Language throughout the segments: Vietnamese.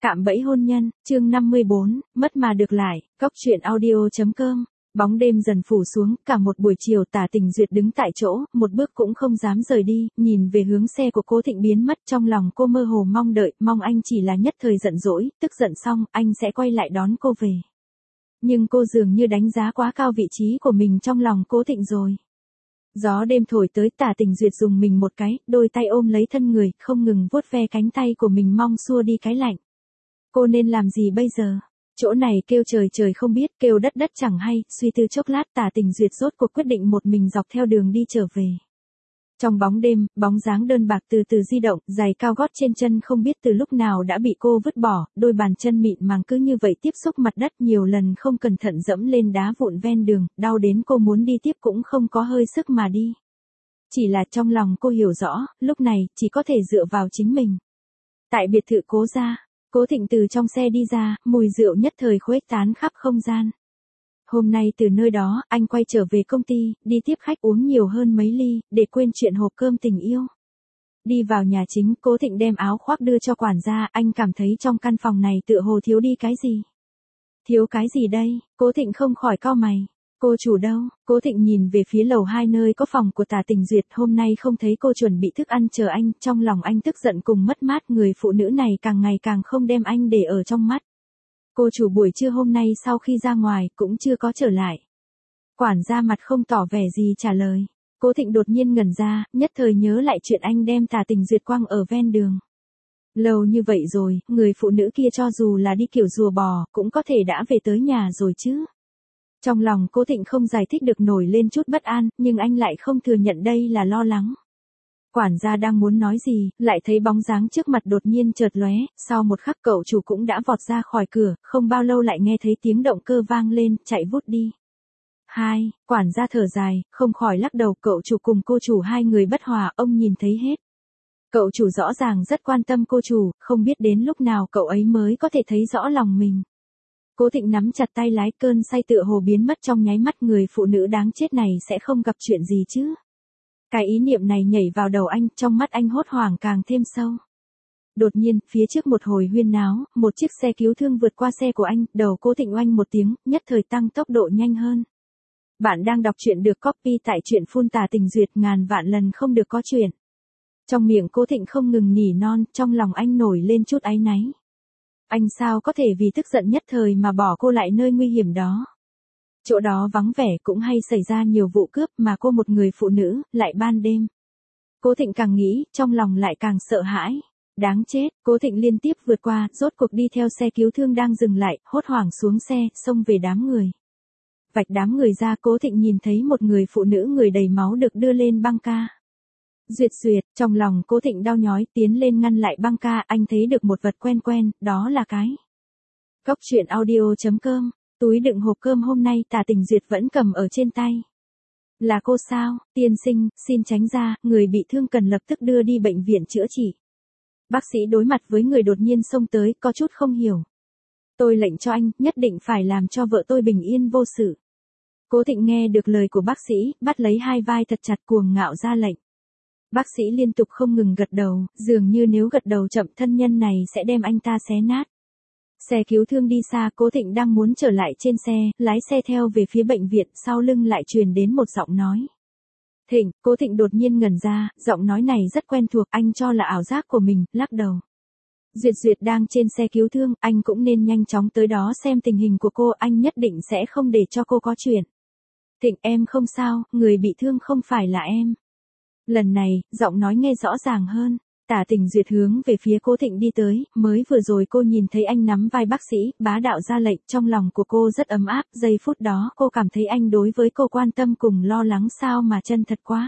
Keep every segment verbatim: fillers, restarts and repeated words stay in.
Cạm bẫy hôn nhân, chương năm mươi bốn, mất mà được lại, cóc truyện audio chấm com. Bóng đêm dần phủ xuống, cả một buổi chiều Tả Tình Duyệt đứng tại chỗ, một bước cũng không dám rời đi, nhìn về hướng xe của Cố Thịnh biến mất, trong lòng cô mơ hồ mong đợi, mong anh chỉ là nhất thời giận dỗi, tức giận xong, anh sẽ quay lại đón cô về. Nhưng cô dường như đánh giá quá cao vị trí của mình trong lòng Cố Thịnh rồi. Gió đêm thổi tới, Tả Tình Duyệt dùng mình một cái, đôi tay ôm lấy thân người, không ngừng vuốt ve cánh tay của mình mong xua đi cái lạnh. Cô nên làm gì bây giờ? Chỗ này kêu trời trời không biết, kêu đất đất chẳng hay, suy tư chốc lát Tả Tình Duyệt rốt cuộc quyết định một mình dọc theo đường đi trở về. Trong bóng đêm, bóng dáng đơn bạc từ từ di động, giày cao gót trên chân không biết từ lúc nào đã bị cô vứt bỏ, đôi bàn chân mịn màng cứ như vậy tiếp xúc mặt đất nhiều lần không cẩn thận dẫm lên đá vụn ven đường, đau đến cô muốn đi tiếp cũng không có hơi sức mà đi. Chỉ là trong lòng cô hiểu rõ, lúc này chỉ có thể dựa vào chính mình. Tại biệt thự Cố gia, Cố Thịnh từ trong xe đi ra, mùi rượu nhất thời khuếch tán khắp không gian. Hôm nay từ nơi đó, anh quay trở về công ty, đi tiếp khách uống nhiều hơn mấy ly, để quên chuyện hộp cơm tình yêu. Đi vào nhà chính, Cố Thịnh đem áo khoác đưa cho quản gia, anh cảm thấy trong căn phòng này tựa hồ thiếu đi cái gì. Thiếu cái gì đây? Cố Thịnh không khỏi cau mày. Cô chủ đâu? Cố Thịnh nhìn về phía lầu hai nơi có phòng của Tả Tình Duyệt, hôm nay không thấy cô chuẩn bị thức ăn chờ anh, trong lòng anh tức giận cùng mất mát, người phụ nữ này càng ngày càng không đem anh để ở trong mắt. Cô chủ buổi trưa hôm nay sau khi ra ngoài cũng chưa có trở lại. Quản gia mặt không tỏ vẻ gì trả lời. Cố Thịnh đột nhiên ngẩn ra, nhất thời nhớ lại chuyện anh đem Tả Tình Duyệt quăng ở ven đường. Lâu như vậy rồi, người phụ nữ kia cho dù là đi kiểu rùa bò, cũng có thể đã về tới nhà rồi chứ. Trong lòng Cố Thịnh không giải thích được nổi lên chút bất an, nhưng anh lại không thừa nhận đây là lo lắng. Quản gia đang muốn nói gì, lại thấy bóng dáng trước mặt đột nhiên chợt lóe, sau một khắc cậu chủ cũng đã vọt ra khỏi cửa, không bao lâu lại nghe thấy tiếng động cơ vang lên, chạy vút đi. Hai, quản gia thở dài, không khỏi lắc đầu, cậu chủ cùng cô chủ hai người bất hòa, ông nhìn thấy hết. Cậu chủ rõ ràng rất quan tâm cô chủ, không biết đến lúc nào cậu ấy mới có thể thấy rõ lòng mình. Cố Thịnh nắm chặt tay lái, cơn say tựa hồ biến mất trong nháy mắt, người phụ nữ đáng chết này sẽ không gặp chuyện gì chứ. Cái ý niệm này nhảy vào đầu anh, trong mắt anh hốt hoảng càng thêm sâu. Đột nhiên, phía trước một hồi huyên náo, một chiếc xe cứu thương vượt qua xe của anh, đầu Cố Thịnh oanh một tiếng, nhất thời tăng tốc độ nhanh hơn. Bạn đang đọc truyện được copy tại truyện phun Tả Tình Duyệt, ngàn vạn lần không được có chuyện. Trong miệng Cố Thịnh không ngừng nỉ non, trong lòng anh nổi lên chút áy náy. Anh sao có thể vì tức giận nhất thời mà bỏ cô lại nơi nguy hiểm đó. Chỗ đó vắng vẻ, cũng hay xảy ra nhiều vụ cướp, mà cô một người phụ nữ, lại ban đêm. Cố Thịnh càng nghĩ, trong lòng lại càng sợ hãi. Đáng chết, Cố Thịnh liên tiếp vượt qua, rốt cuộc đi theo xe cứu thương đang dừng lại, hốt hoảng xuống xe, xông về đám người. Vạch đám người ra, Cố Thịnh nhìn thấy một người phụ nữ người đầy máu được đưa lên băng ca. Duyệt Duyệt, trong lòng Cố Thịnh đau nhói, tiến lên ngăn lại băng ca, anh thấy được một vật quen quen, đó là cái. Cóc truyện audio chấm com. Túi đựng hộp cơm hôm nay Tả Tình Duyệt vẫn cầm ở trên tay. Là cô sao? Tiên sinh, xin tránh ra, người bị thương cần lập tức đưa đi bệnh viện chữa trị. Bác sĩ đối mặt với người đột nhiên xông tới, có chút không hiểu. Tôi lệnh cho anh, nhất định phải làm cho vợ tôi bình yên vô sự. Cố Thịnh nghe được lời của bác sĩ, bắt lấy hai vai thật chặt, cuồng ngạo ra lệnh. Bác sĩ liên tục không ngừng gật đầu, dường như nếu gật đầu chậm thân nhân này sẽ đem anh ta xé nát. Xe cứu thương đi xa, Cố Thịnh đang muốn trở lại trên xe, lái xe theo về phía bệnh viện, sau lưng lại truyền đến một giọng nói. Thịnh, Cố Thịnh đột nhiên ngẩn ra, giọng nói này rất quen thuộc, anh cho là ảo giác của mình, lắc đầu. Duyệt Duyệt đang trên xe cứu thương, anh cũng nên nhanh chóng tới đó xem tình hình của cô, anh nhất định sẽ không để cho cô có chuyện. Thịnh, em không sao, người bị thương không phải là em. Lần này, giọng nói nghe rõ ràng hơn. Tả Tình Duyệt hướng về phía Cố Thịnh đi tới, mới vừa rồi cô nhìn thấy anh nắm vai bác sĩ, bá đạo ra lệnh, trong lòng của cô rất ấm áp, giây phút đó cô cảm thấy anh đối với cô quan tâm cùng lo lắng sao mà chân thật quá.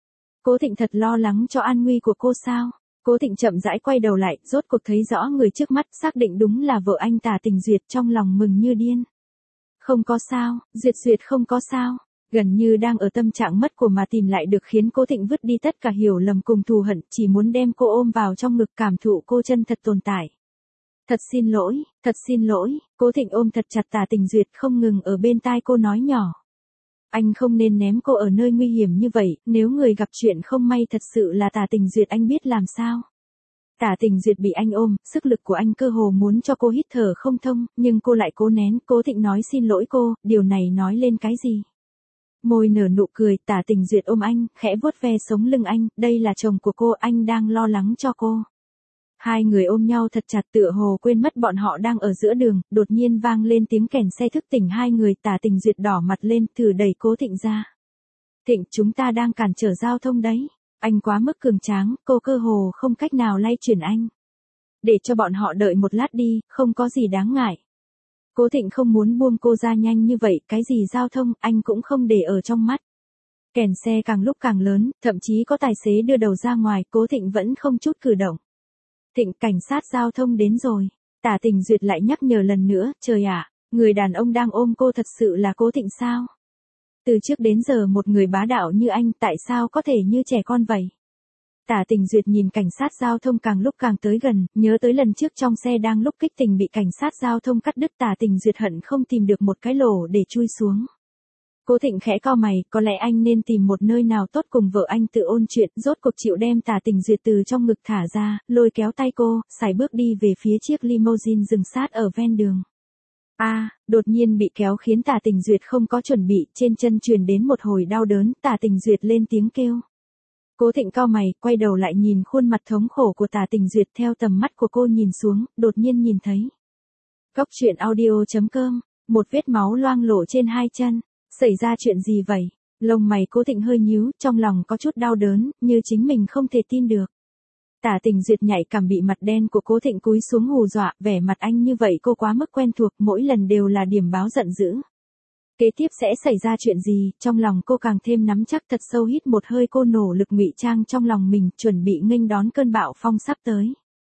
Cố Thịnh thật lo lắng cho an nguy của cô sao? Cố Thịnh chậm rãi quay đầu lại, rốt cuộc thấy rõ người trước mắt, xác định đúng là vợ anh Tả Tình Duyệt, trong lòng mừng như điên. Không có sao, Duyệt Duyệt không có sao. Gần như đang ở tâm trạng mất của mà tìm lại được, khiến Cố Thịnh vứt đi tất cả hiểu lầm cùng thù hận, chỉ muốn đem cô ôm vào trong ngực, cảm thụ cô chân thật tồn tại. Thật xin lỗi, thật xin lỗi, Cố Thịnh ôm thật chặt Tả Tình Duyệt, không ngừng ở bên tai cô nói nhỏ. Anh không nên ném cô ở nơi nguy hiểm như vậy, nếu người gặp chuyện không may thật sự là Tả Tình Duyệt anh biết làm sao. Tả Tình Duyệt bị anh ôm, sức lực của anh cơ hồ muốn cho cô hít thở không thông, nhưng cô lại cố nén. Cố Thịnh nói xin lỗi cô, điều này nói lên cái gì? Môi nở nụ cười, Tả Tình Duyệt ôm anh, khẽ vuốt ve sống lưng anh, đây là chồng của cô, anh đang lo lắng cho cô. Hai người ôm nhau thật chặt tựa hồ quên mất bọn họ đang ở giữa đường, đột nhiên vang lên tiếng kèn xe thức tỉnh hai người. Tả Tình Duyệt đỏ mặt lên, thử đẩy Cố Thịnh ra. Thịnh, chúng ta đang cản trở giao thông đấy. Anh quá mức cường tráng, cô cơ hồ không cách nào lay chuyển anh. Để cho bọn họ đợi một lát đi, không có gì đáng ngại. Cố Thịnh không muốn buông cô ra nhanh như vậy, cái gì giao thông, anh cũng không để ở trong mắt. Kèn xe càng lúc càng lớn, thậm chí có tài xế đưa đầu ra ngoài, Cố Thịnh vẫn không chút cử động. Thịnh, cảnh sát giao thông đến rồi. Tả Tình Duyệt lại nhắc nhở lần nữa, trời ạ, người đàn ông đang ôm cô thật sự là Cố Thịnh sao? Từ trước đến giờ một người bá đạo như anh tại sao có thể như trẻ con vậy? Tả Tình Duyệt nhìn cảnh sát giao thông càng lúc càng tới gần, nhớ tới lần trước trong xe đang lúc kích tình bị cảnh sát giao thông cắt đứt. Tả Tình Duyệt hận không tìm được một cái lỗ để chui xuống. Cố Thịnh khẽ cau mày, có lẽ anh nên tìm một nơi nào tốt cùng vợ anh tự ôn chuyện. Rốt cuộc chịu đem Tả Tình Duyệt từ trong ngực thả ra, lôi kéo tay cô, sải bước đi về phía chiếc limousine dừng sát ở ven đường. A, à, đột nhiên bị kéo khiến Tả Tình Duyệt không có chuẩn bị, trên chân truyền đến một hồi đau đớn. Tả Tình Duyệt lên tiếng kêu. Cố Thịnh cau mày, quay đầu lại nhìn khuôn mặt thống khổ của Tả Tình Duyệt, theo tầm mắt của cô nhìn xuống, đột nhiên nhìn thấy. Góc truyện audio chấm com, một vết máu loang lổ trên hai chân. Xảy ra chuyện gì vậy? Lông mày Cố Thịnh hơi nhíu, trong lòng có chút đau đớn, như chính mình không thể tin được. Tả Tình Duyệt nhạy cảm bị mặt đen của Cố Thịnh cúi xuống hù dọa, vẻ mặt anh như vậy cô quá mức quen thuộc, mỗi lần đều là điểm báo giận dữ. Kế tiếp sẽ xảy ra chuyện gì, trong lòng cô càng thêm nắm chắc. Thật sâu hít một hơi, cô nỗ lực ngụy trang trong lòng mình, chuẩn bị nghênh đón cơn bão phong sắp tới.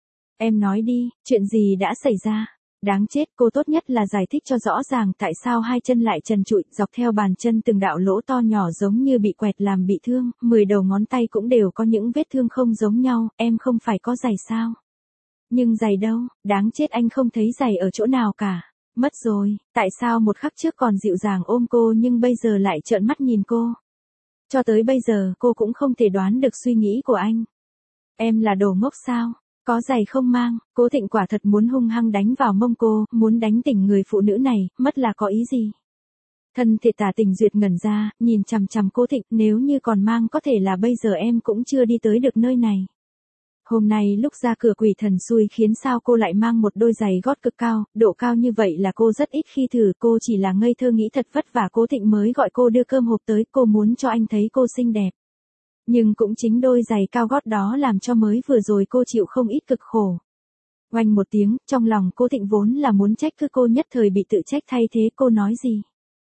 Em nói đi, chuyện gì đã xảy ra? Đáng chết, cô tốt nhất là giải thích cho rõ ràng tại sao hai chân lại trần trụi, dọc theo bàn chân từng đạo lỗ to nhỏ giống như bị quẹt làm bị thương, mười đầu ngón tay cũng đều có những vết thương không giống nhau, em không phải có giày sao? Nhưng giày đâu, đáng chết, anh không thấy giày ở chỗ nào cả. Mất rồi, tại sao một khắc trước còn dịu dàng ôm cô nhưng bây giờ lại trợn mắt nhìn cô? Cho tới bây giờ cô cũng không thể đoán được suy nghĩ của anh. Em là đồ ngốc sao? Có giày không mang? Cố Thịnh quả thật muốn hung hăng đánh vào mông cô, muốn đánh tỉnh người phụ nữ này, mất là có ý gì? Thân thể Tả Tình Duyệt ngẩn ra, nhìn chằm chằm Cố Thịnh, nếu như còn mang có thể là bây giờ em cũng chưa đi tới được nơi này. Hôm nay lúc ra cửa quỷ thần xui khiến sao cô lại mang một đôi giày gót cực cao, độ cao như vậy là cô rất ít khi thử, cô chỉ là ngây thơ nghĩ thật vất vả Cố Thịnh mới gọi cô đưa cơm hộp tới, cô muốn cho anh thấy cô xinh đẹp. Nhưng cũng chính đôi giày cao gót đó làm cho mới vừa rồi cô chịu không ít cực khổ. Oanh một tiếng, trong lòng Cố Thịnh vốn là muốn trách cứ cô nhất thời bị tự trách thay thế. Cô nói gì?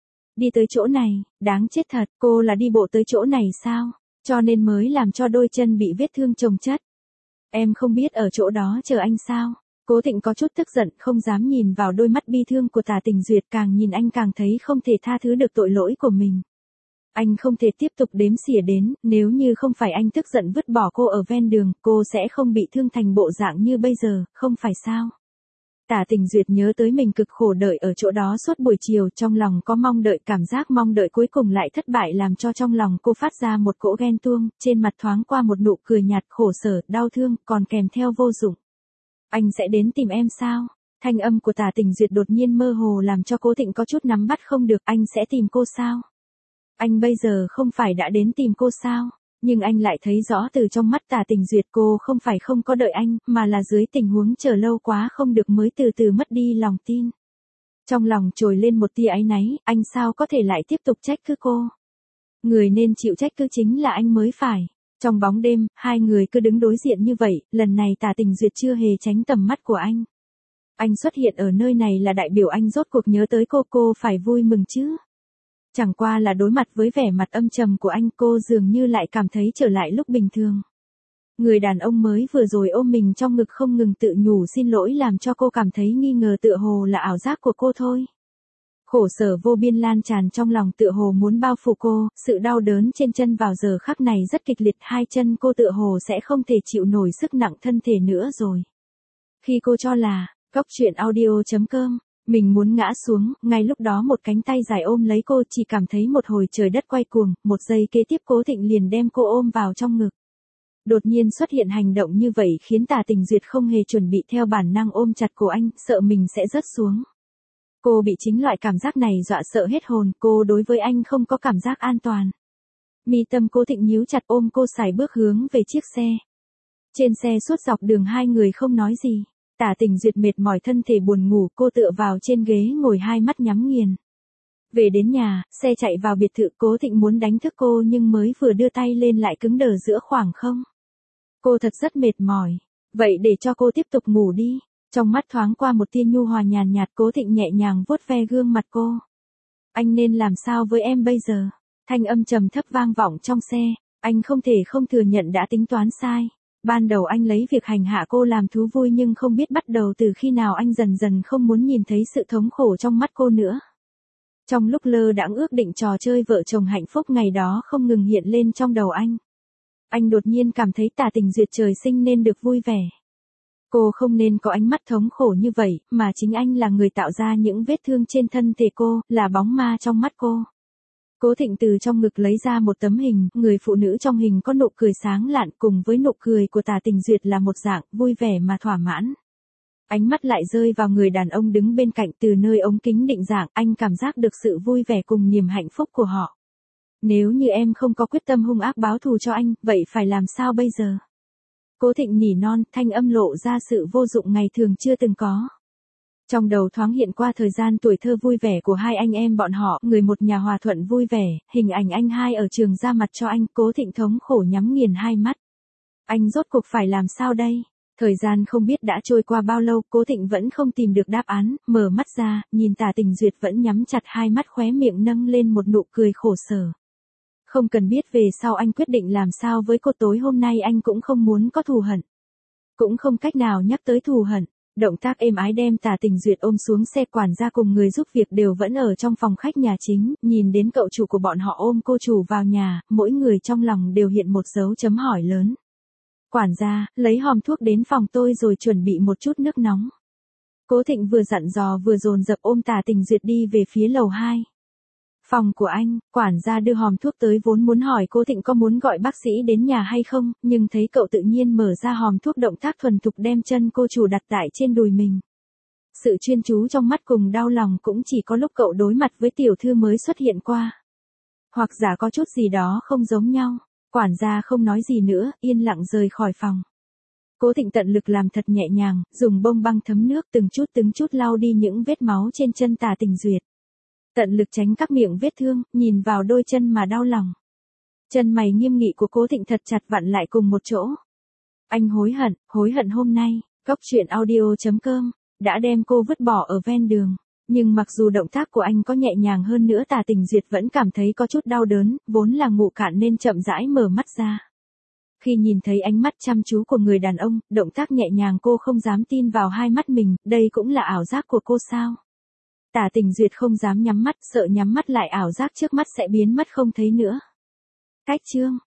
Đi tới chỗ này, đáng chết thật, cô là đi bộ tới chỗ này sao? Cho nên mới làm cho đôi chân bị vết thương chồng chất. Em không biết ở chỗ đó chờ anh sao? Cố Thịnh có chút tức giận, không dám nhìn vào đôi mắt bi thương của Tả Tình Duyệt, càng nhìn anh càng thấy không thể tha thứ được tội lỗi của mình. Anh không thể tiếp tục đếm xỉa đến, nếu như không phải anh tức giận vứt bỏ cô ở ven đường, cô sẽ không bị thương thành bộ dạng như bây giờ, không phải sao? Tả Tình Duyệt nhớ tới mình cực khổ đợi ở chỗ đó suốt buổi chiều, trong lòng có mong đợi, cảm giác mong đợi cuối cùng lại thất bại làm cho trong lòng cô phát ra một cỗ ghen tuông, trên mặt thoáng qua một nụ cười nhạt, khổ sở, đau thương, còn kèm theo vô dụng. Anh sẽ đến tìm em sao? Thanh âm của Tả Tình Duyệt đột nhiên mơ hồ làm cho Cố Thịnh có chút nắm bắt không được, anh sẽ tìm cô sao? Anh bây giờ không phải đã đến tìm cô sao? Nhưng anh lại thấy rõ từ trong mắt Tả Tình Duyệt cô không phải không có đợi anh, mà là dưới tình huống chờ lâu quá không được mới từ từ mất đi lòng tin. Trong lòng trồi lên một tia áy náy, anh sao có thể lại tiếp tục trách cứ cô? Người nên chịu trách cứ chính là anh mới phải. Trong bóng đêm, hai người cứ đứng đối diện như vậy, lần này Tả Tình Duyệt chưa hề tránh tầm mắt của anh. Anh xuất hiện ở nơi này là đại biểu anh rốt cuộc nhớ tới cô, cô phải vui mừng chứ. Chẳng qua là đối mặt với vẻ mặt âm trầm của anh, cô dường như lại cảm thấy trở lại lúc bình thường. Người đàn ông mới vừa rồi ôm mình trong ngực không ngừng tự nhủ xin lỗi làm cho cô cảm thấy nghi ngờ tựa hồ là ảo giác của cô thôi. Khổ sở vô biên lan tràn trong lòng tựa hồ muốn bao phủ cô, sự đau đớn trên chân vào giờ khắc này rất kịch liệt, hai chân cô tựa hồ sẽ không thể chịu nổi sức nặng thân thể nữa rồi. Khi cô cho là, góc truyện audio chấm com, mình muốn ngã xuống, ngay lúc đó một cánh tay dài ôm lấy cô, chỉ cảm thấy một hồi trời đất quay cuồng, một giây kế tiếp Cố Thịnh liền đem cô ôm vào trong ngực. Đột nhiên xuất hiện hành động như vậy khiến Tả Tình Duyệt không hề chuẩn bị theo bản năng ôm chặt cổ anh, sợ mình sẽ rớt xuống. Cô bị chính loại cảm giác này dọa sợ hết hồn, cô đối với anh không có cảm giác an toàn. Mi tâm Cố Thịnh nhíu chặt ôm cô sải bước hướng về chiếc xe. Trên xe suốt dọc đường hai người không nói gì. Tả Tình Duyệt mệt mỏi thân thể buồn ngủ, cô tựa vào trên ghế ngồi hai mắt nhắm nghiền. Về đến nhà, xe chạy vào biệt thự, Cố Thịnh muốn đánh thức cô nhưng mới vừa đưa tay lên lại cứng đờ giữa khoảng không. Cô thật rất mệt mỏi. Vậy để cho cô tiếp tục ngủ đi. Trong mắt thoáng qua một tia nhu hòa nhàn nhạt, Cố Thịnh nhẹ nhàng vuốt ve gương mặt cô. Anh nên làm sao với em bây giờ? Thanh âm trầm thấp vang vọng trong xe. Anh không thể không thừa nhận đã tính toán sai. Ban đầu anh lấy việc hành hạ cô làm thú vui nhưng không biết bắt đầu từ khi nào anh dần dần không muốn nhìn thấy sự thống khổ trong mắt cô nữa. Trong lúc lơ đãng ước định trò chơi vợ chồng hạnh phúc ngày đó không ngừng hiện lên trong đầu anh. Anh đột nhiên cảm thấy Tả Tình Duyệt trời sinh nên được vui vẻ. Cô không nên có ánh mắt thống khổ như vậy, mà chính anh là người tạo ra những vết thương trên thân thể cô, là bóng ma trong mắt cô. Cố Thịnh từ trong ngực lấy ra một tấm hình, người phụ nữ trong hình có nụ cười sáng lạn cùng với nụ cười của Tả Tình Duyệt là một dạng, vui vẻ mà thỏa mãn. Ánh mắt lại rơi vào người đàn ông đứng bên cạnh, từ nơi ống kính định dạng, anh cảm giác được sự vui vẻ cùng niềm hạnh phúc của họ. Nếu như em không có quyết tâm hung ác báo thù cho anh, vậy phải làm sao bây giờ? Cố Thịnh nỉ non, thanh âm lộ ra sự vô dụng ngày thường chưa từng có. Trong đầu thoáng hiện qua thời gian tuổi thơ vui vẻ của hai anh em bọn họ, người một nhà hòa thuận vui vẻ, hình ảnh anh hai ở trường ra mặt cho anh, Cố Thịnh thống khổ nhắm nghiền hai mắt. Anh rốt cuộc phải làm sao đây? Thời gian không biết đã trôi qua bao lâu, Cố Thịnh vẫn không tìm được đáp án, mở mắt ra, nhìn Tả Tình Duyệt vẫn nhắm chặt hai mắt, khóe miệng nâng lên một nụ cười khổ sở. Không cần biết về sau anh quyết định làm sao với cô, tối hôm nay anh cũng không muốn có thù hận. Cũng không cách nào nhắc tới thù hận. Động tác êm ái đem Tả Tình Duyệt ôm xuống xe, quản gia cùng người giúp việc đều vẫn ở trong phòng khách nhà chính, nhìn đến cậu chủ của bọn họ ôm cô chủ vào nhà, mỗi người trong lòng đều hiện một dấu chấm hỏi lớn. Quản gia, lấy hòm thuốc đến phòng tôi rồi chuẩn bị một chút nước nóng. Cố Thịnh vừa dặn dò vừa dồn dập ôm Tả Tình Duyệt đi về phía lầu hai. Phòng của anh, quản gia đưa hòm thuốc tới, vốn muốn hỏi Cố Thịnh có muốn gọi bác sĩ đến nhà hay không, nhưng thấy cậu tự nhiên mở ra hòm thuốc, động tác thuần thục đem chân cô chủ đặt tại trên đùi mình. Sự chuyên chú trong mắt cùng đau lòng cũng chỉ có lúc cậu đối mặt với tiểu thư mới xuất hiện qua. Hoặc giả có chút gì đó không giống nhau. Quản gia không nói gì nữa, yên lặng rời khỏi phòng. Cố Thịnh tận lực làm thật nhẹ nhàng, dùng bông băng thấm nước từng chút từng chút lau đi những vết máu trên chân Tả Tình Duyệt. Tận lực tránh các miệng vết thương, nhìn vào đôi chân mà đau lòng. Chân mày nghiêm nghị của Cố Thịnh thật chặt vặn lại cùng một chỗ. Anh hối hận, hối hận hôm nay, Cóc truyện audio chấm com, đã đem cô vứt bỏ ở ven đường. Nhưng mặc dù động tác của anh có nhẹ nhàng hơn nữa, Tả Tình Duyệt vẫn cảm thấy có chút đau đớn, vốn là ngủ cạn nên chậm rãi mở mắt ra. Khi nhìn thấy ánh mắt chăm chú của người đàn ông, động tác nhẹ nhàng, cô không dám tin vào hai mắt mình, đây cũng là ảo giác của cô sao? Tả Tình Duyệt không dám nhắm mắt, sợ nhắm mắt lại ảo giác trước mắt sẽ biến mất không thấy nữa. Cách chương